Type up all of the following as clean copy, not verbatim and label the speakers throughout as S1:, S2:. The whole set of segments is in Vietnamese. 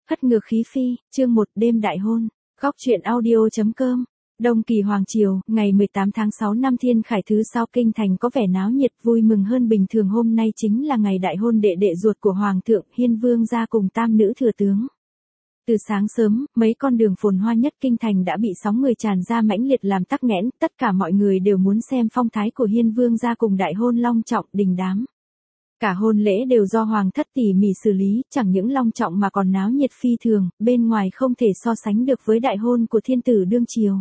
S1: Hất ngược khí phi, chương 1 đêm đại hôn. Góc truyện audio.com. Đông Kỳ Hoàng Triều, ngày 18 tháng 6 năm Thiên Khải thứ 6, kinh thành có vẻ náo nhiệt vui mừng hơn bình thường. Hôm nay chính là ngày đại hôn đệ đệ ruột của Hoàng thượng, Hiên Vương gia cùng tam nữ thừa tướng. Từ sáng sớm, mấy con đường phồn hoa nhất kinh thành đã bị sóng người tràn ra mãnh liệt làm tắc nghẽn, tất cả mọi người đều muốn xem phong thái của Hiên Vương gia cùng đại hôn long trọng đình đám. Cả hôn lễ đều do hoàng thất tỉ mỉ xử lý, chẳng những long trọng mà còn náo nhiệt phi thường, bên ngoài không thể so sánh được với đại hôn của thiên tử đương triều.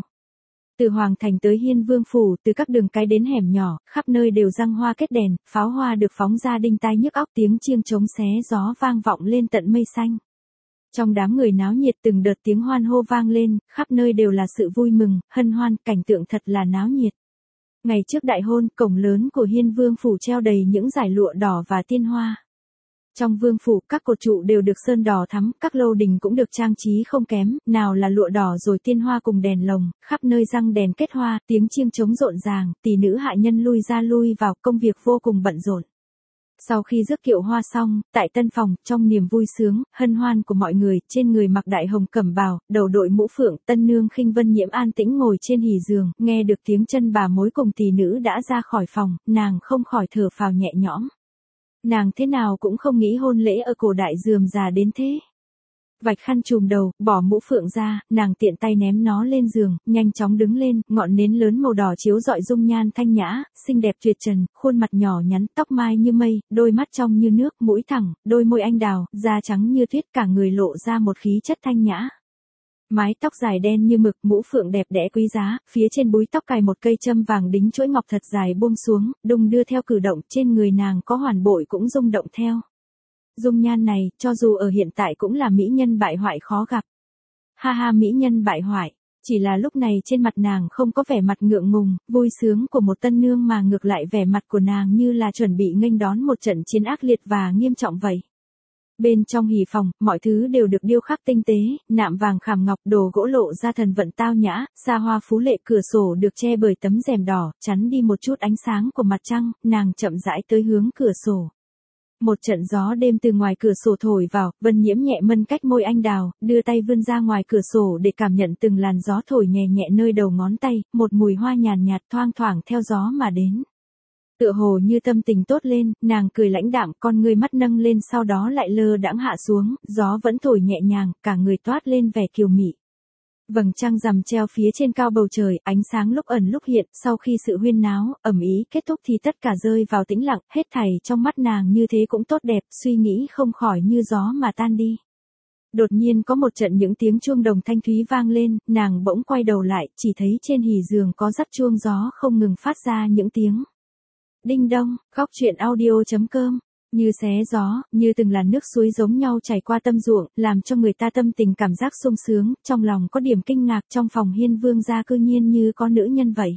S1: Từ hoàng thành tới Hiên Vương phủ, từ các đường cái đến hẻm nhỏ, khắp nơi đều răng hoa kết đèn, pháo hoa được phóng ra đinh tai nhức óc, tiếng chiêng trống xé gió vang vọng lên tận mây xanh. Trong đám người náo nhiệt từng đợt tiếng hoan hô vang lên, khắp nơi đều là sự vui mừng, hân hoan, cảnh tượng thật là náo nhiệt. Ngày trước đại hôn, cổng lớn của Hiên Vương phủ treo đầy những dải lụa đỏ và tiên hoa. Trong vương phủ, các cột trụ đều được sơn đỏ thắm, các lâu đình cũng được trang trí không kém, nào là lụa đỏ rồi tiên hoa cùng đèn lồng, khắp nơi răng đèn kết hoa, tiếng chiêng trống rộn ràng, tỷ nữ hạ nhân lui ra lui vào, công việc vô cùng bận rộn. Sau khi rước kiệu hoa xong, tại tân phòng, trong niềm vui sướng, hân hoan của mọi người, trên người mặc đại hồng cẩm bào, đầu đội mũ phượng, tân nương Khinh Vân Nhiễm an tĩnh ngồi trên hỉ giường, nghe được tiếng chân bà mối cùng tỷ nữ đã ra khỏi phòng, nàng không khỏi thở phào nhẹ nhõm. Nàng thế nào cũng không nghĩ hôn lễ ở cổ đại rườm rà đến thế. Vạch khăn trùm đầu, bỏ mũ phượng ra, nàng tiện tay ném nó lên giường, nhanh chóng đứng lên, ngọn nến lớn màu đỏ chiếu rọi dung nhan thanh nhã, xinh đẹp tuyệt trần, khuôn mặt nhỏ nhắn, tóc mai như mây, đôi mắt trong như nước, mũi thẳng, đôi môi anh đào, da trắng như tuyết, cả người lộ ra một khí chất thanh nhã. Mái tóc dài đen như mực, mũ phượng đẹp đẽ quý giá, phía trên búi tóc cài một cây châm vàng đính chuỗi ngọc thật dài buông xuống, đung đưa theo cử động, trên người nàng có hoàn bội cũng rung động theo. Dung nhan này, cho dù ở hiện tại cũng là mỹ nhân bại hoại khó gặp. Ha ha, mỹ nhân bại hoại, chỉ là lúc này trên mặt nàng không có vẻ mặt ngượng ngùng, vui sướng của một tân nương mà ngược lại vẻ mặt của nàng như là chuẩn bị nghênh đón một trận chiến ác liệt và nghiêm trọng vậy. Bên trong hỉ phòng, mọi thứ đều được điêu khắc tinh tế, nạm vàng khảm ngọc, đồ gỗ lộ ra thần vận tao nhã, xa hoa phú lệ, cửa sổ được che bởi tấm rèm đỏ, chắn đi một chút ánh sáng của mặt trăng, nàng chậm rãi tới hướng cửa sổ. Một trận gió đêm từ ngoài cửa sổ thổi vào, Vân Nhiễm nhẹ mân cách môi anh đào, đưa tay vươn ra ngoài cửa sổ để cảm nhận từng làn gió thổi nhẹ nhẹ nơi đầu ngón tay, một mùi hoa nhàn nhạt thoang thoảng theo gió mà đến. Tựa hồ như tâm tình tốt lên, nàng cười lãnh đạm, con ngươi mắt nâng lên sau đó lại lơ đãng hạ xuống, gió vẫn thổi nhẹ nhàng, cả người toát lên vẻ kiều mị. Vầng trăng rằm treo phía trên cao bầu trời, ánh sáng lúc ẩn lúc hiện, sau khi sự huyên náo, ầm ĩ kết thúc thì tất cả rơi vào tĩnh lặng, hết thảy trong mắt nàng như thế cũng tốt đẹp, suy nghĩ không khỏi như gió mà tan đi. Đột nhiên có một trận những tiếng chuông đồng thanh thúy vang lên, nàng bỗng quay đầu lại, chỉ thấy trên hỉ giường có dắt chuông gió không ngừng phát ra những tiếng. Đinh đông, góc truyện audio.com. Như xé gió, như từng làn nước suối giống nhau chảy qua tâm ruộng, làm cho người ta tâm tình cảm giác sung sướng, trong lòng có điểm kinh ngạc, trong phòng Hiên Vương gia cư nhiên như có nữ nhân vậy.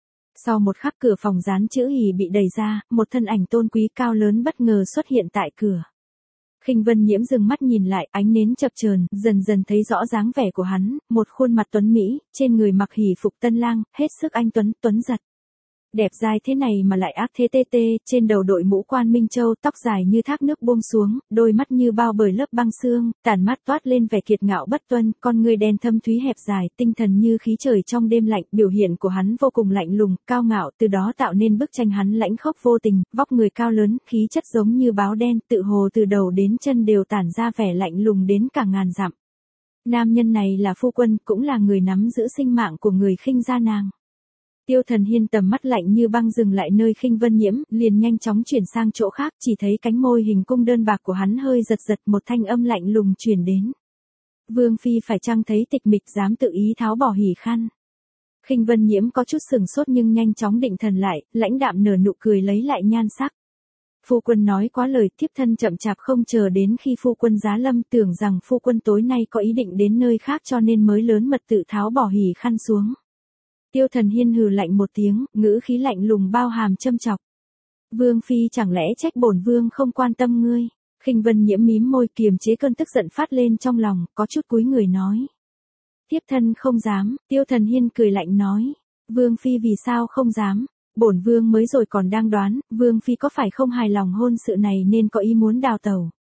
S1: Sau một khắc cửa phòng dán chữ hỉ bị đẩy ra, một thân ảnh tôn quý cao lớn bất ngờ xuất hiện tại cửa. Khinh Vân Nhiễm dừng mắt nhìn lại, ánh nến chập chờn, dần dần thấy rõ dáng vẻ của hắn, một khuôn mặt tuấn mỹ, trên người mặc hỉ phục tân lang, hết sức anh tuấn giật. Đẹp dai thế này mà lại ác thế tê tê, trên đầu đội mũ quan minh châu, tóc dài như thác nước buông xuống, đôi mắt như bao bởi lớp băng sương, tàn mắt toát lên vẻ kiệt ngạo bất tuân, con người đen thâm thúy hẹp dài, tinh thần như khí trời trong đêm lạnh, biểu hiện của hắn vô cùng lạnh lùng, cao ngạo, từ đó tạo nên bức tranh hắn lãnh khốc vô tình, vóc người cao lớn, khí chất giống như báo đen, tự hồ từ đầu đến chân đều tản ra vẻ lạnh lùng đến cả ngàn dặm. Nam nhân này là phu quân, cũng là người nắm giữ sinh mạng của người khinh gia nàng. Tiêu Thần Hiên tầm mắt lạnh như băng dừng lại nơi Khinh Vân Nhiễm, liền nhanh chóng chuyển sang chỗ khác, chỉ thấy cánh môi hình cung đơn bạc của hắn hơi giật giật, một thanh âm lạnh lùng truyền đến. Vương phi phải chăng thấy tịch mịch dám tự ý tháo bỏ hỉ khăn? Khinh Vân Nhiễm có chút sừng sốt nhưng nhanh chóng định thần lại, lãnh đạm nở nụ cười lấy lại nhan sắc. Phu quân nói quá lời, thiếp thân chậm chạp không chờ đến khi phu quân giá lâm, tưởng rằng phu quân tối nay có ý định đến nơi khác cho nên mới lớn mật tự tháo bỏ hỉ khăn xuống. Tiêu Thần Hiên hừ lạnh một tiếng, ngữ khí lạnh lùng bao hàm châm chọc. Vương phi chẳng lẽ trách bổn vương không quan tâm ngươi? Khinh Vân Nhiễm mím môi kiềm chế cơn tức giận phát lên trong lòng, có chút cúi người nói. Thiếp thân không dám, Tiêu Thần Hiên cười lạnh nói. Vương phi vì sao không dám? Bổn vương mới rồi còn đang đoán, vương phi có phải không hài lòng hôn sự này nên có ý muốn đào tẩu.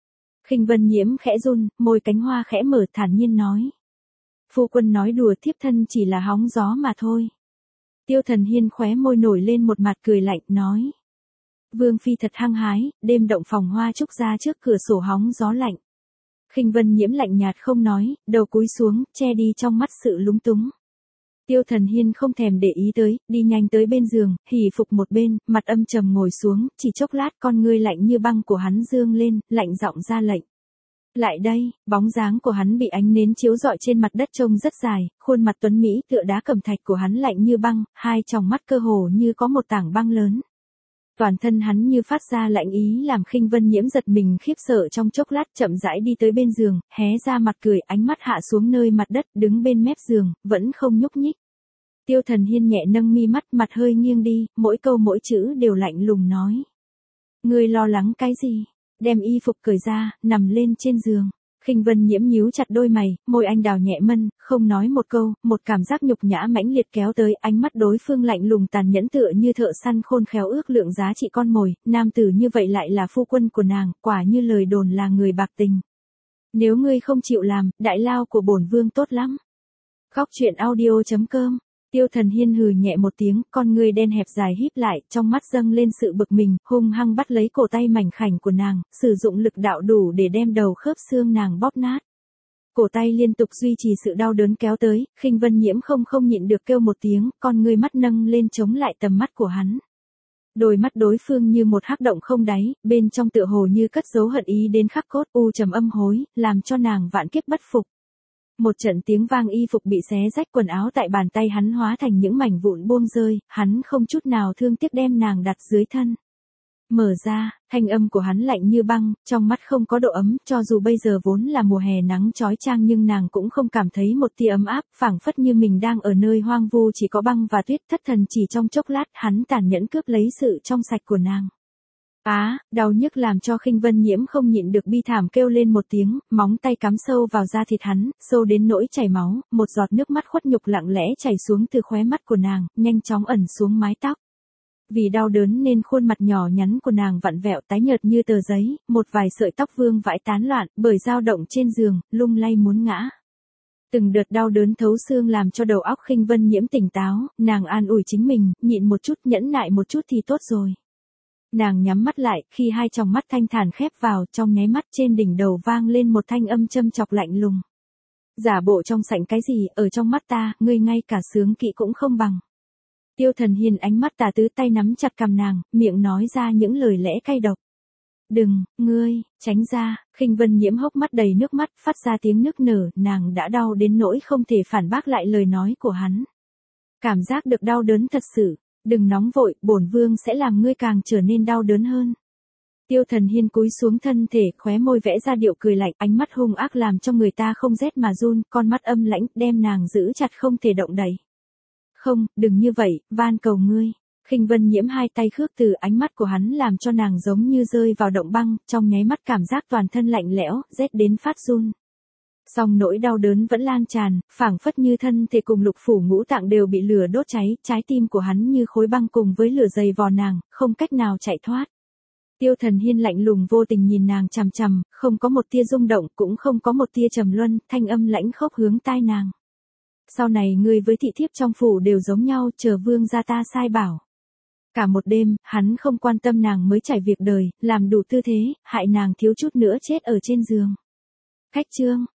S1: Khinh Vân Nhiễm khẽ run, môi cánh hoa khẽ mở thản nhiên nói. Phu quân nói đùa, thiếp thân chỉ là hóng gió mà thôi. Tiêu Thần Hiên khóe môi nổi lên một mặt cười lạnh, nói. Vương phi thật hăng hái, đêm động phòng hoa trúc ra trước cửa sổ hóng gió lạnh. Khinh Vân Nhiễm lạnh nhạt không nói, đầu cúi xuống, che đi trong mắt sự lúng túng. Tiêu Thần Hiên không thèm để ý tới, đi nhanh tới bên giường, hỉ phục một bên, mặt âm trầm ngồi xuống, chỉ chốc lát con ngươi lạnh như băng của hắn dương lên, lạnh giọng ra lệnh. Lại đây, bóng dáng của hắn bị ánh nến chiếu rọi trên mặt đất trông rất dài, khuôn mặt tuấn mỹ tựa đá cẩm thạch của hắn lạnh như băng, hai tròng mắt cơ hồ như có một tảng băng lớn. Toàn thân hắn như phát ra lạnh ý làm Khinh Vân Nhiễm giật mình khiếp sợ trong chốc lát, chậm rãi đi tới bên giường, hé ra mặt cười, ánh mắt hạ xuống nơi mặt đất, đứng bên mép giường, vẫn không nhúc nhích. Tiêu Thần Hiên nhẹ nâng mi mắt, mặt hơi nghiêng đi, mỗi câu mỗi chữ đều lạnh lùng nói. Ngươi lo lắng cái gì? Đem y phục cởi ra, nằm lên trên giường. Khinh Vân Nhiễm nhíu chặt đôi mày, môi anh đào nhẹ mân, không nói một câu, một cảm giác nhục nhã mãnh liệt kéo tới, ánh mắt đối phương lạnh lùng tàn nhẫn tựa như thợ săn khôn khéo ước lượng giá trị con mồi, nam tử như vậy lại là phu quân của nàng, quả như lời đồn là người bạc tình. Nếu ngươi không chịu làm, đại lao của bổn vương tốt lắm. Khóc chuyện audio.com. Tiêu Thần Hiên hừ nhẹ một tiếng, con ngươi đen hẹp dài híp lại, trong mắt dâng lên sự bực mình, hung hăng bắt lấy cổ tay mảnh khảnh của nàng, sử dụng lực đạo đủ để đem đầu khớp xương nàng bóp nát. Cổ tay liên tục duy trì sự đau đớn kéo tới, Khinh Vân Nhiễm không nhịn được kêu một tiếng, con ngươi mắt nâng lên chống lại tầm mắt của hắn. Đôi mắt đối phương như một hắc động không đáy, bên trong tựa hồ như cất giấu hận ý đến khắc cốt, u trầm âm hối, làm cho nàng vạn kiếp bất phục. Một trận tiếng vang, y phục bị xé rách, quần áo tại bàn tay hắn hóa thành những mảnh vụn buông rơi, hắn không chút nào thương tiếc đem nàng đặt dưới thân. Mở ra, thanh âm của hắn lạnh như băng, trong mắt không có độ ấm, cho dù bây giờ vốn là mùa hè nắng chói chang nhưng nàng cũng không cảm thấy một tia ấm áp, phảng phất như mình đang ở nơi hoang vu chỉ có băng và tuyết. Thất thần chỉ trong chốc lát, hắn tàn nhẫn cướp lấy sự trong sạch của nàng. Đau nhức làm cho Khinh Vân Nhiễm không nhịn được bi thảm kêu lên một tiếng, móng tay cắm sâu vào da thịt hắn, sâu đến nỗi chảy máu, một giọt nước mắt khuất nhục lặng lẽ chảy xuống từ khóe mắt của nàng, nhanh chóng ẩn xuống mái tóc. Vì đau đớn nên khuôn mặt nhỏ nhắn của nàng vặn vẹo tái nhợt như tờ giấy, một vài sợi tóc vương vãi tán loạn, bởi dao động trên giường, lung lay muốn ngã. Từng đợt đau đớn thấu xương làm cho đầu óc Khinh Vân Nhiễm tỉnh táo, nàng an ủi chính mình, nhịn một chút, nhẫn nại một chút thì tốt rồi. Nàng nhắm mắt lại, khi hai tròng mắt thanh thản khép vào, trong nháy mắt trên đỉnh đầu vang lên một thanh âm châm chọc lạnh lùng. Giả bộ trong sảnh cái gì, ở trong mắt ta, ngươi ngay cả sướng kỵ cũng không bằng. Tiêu Thần Hiên ánh mắt tà tứ, tay nắm chặt cằm nàng, miệng nói ra những lời lẽ cay độc. Đừng, ngươi, tránh ra. Khinh Vân Nhiễm hốc mắt đầy nước mắt, phát ra tiếng nức nở, nàng đã đau đến nỗi không thể phản bác lại lời nói của hắn. Cảm giác được đau đớn thật sự. Đừng nóng vội, bổn vương sẽ làm ngươi càng trở nên đau đớn hơn. Tiêu Thần Hiên cúi xuống thân thể, khóe môi vẽ ra điệu cười lạnh, ánh mắt hung ác làm cho người ta không rét mà run, con mắt âm lãnh, đem nàng giữ chặt không thể động đậy. Không, đừng như vậy, van cầu ngươi. Khinh Vân Nhiễm hai tay khước từ, ánh mắt của hắn làm cho nàng giống như rơi vào động băng, trong nháy mắt cảm giác toàn thân lạnh lẽo, rét đến phát run. Song nỗi đau đớn vẫn lan tràn, phảng phất như thân thể cùng lục phủ ngũ tạng đều bị lửa đốt cháy, trái tim của hắn như khối băng cùng với lửa dày vò nàng, không cách nào chạy thoát. Tiêu Thần Hiên lạnh lùng vô tình nhìn nàng chằm chằm, không có một tia rung động, cũng không có một tia trầm luân, thanh âm lãnh khốc hướng tai nàng. Sau này ngươi với thị thiếp trong phủ đều giống nhau, chờ vương gia ta sai bảo. Cả một đêm, hắn không quan tâm nàng mới trải việc đời, làm đủ tư thế, hại nàng thiếu chút nữa chết ở trên giường. Khách chương.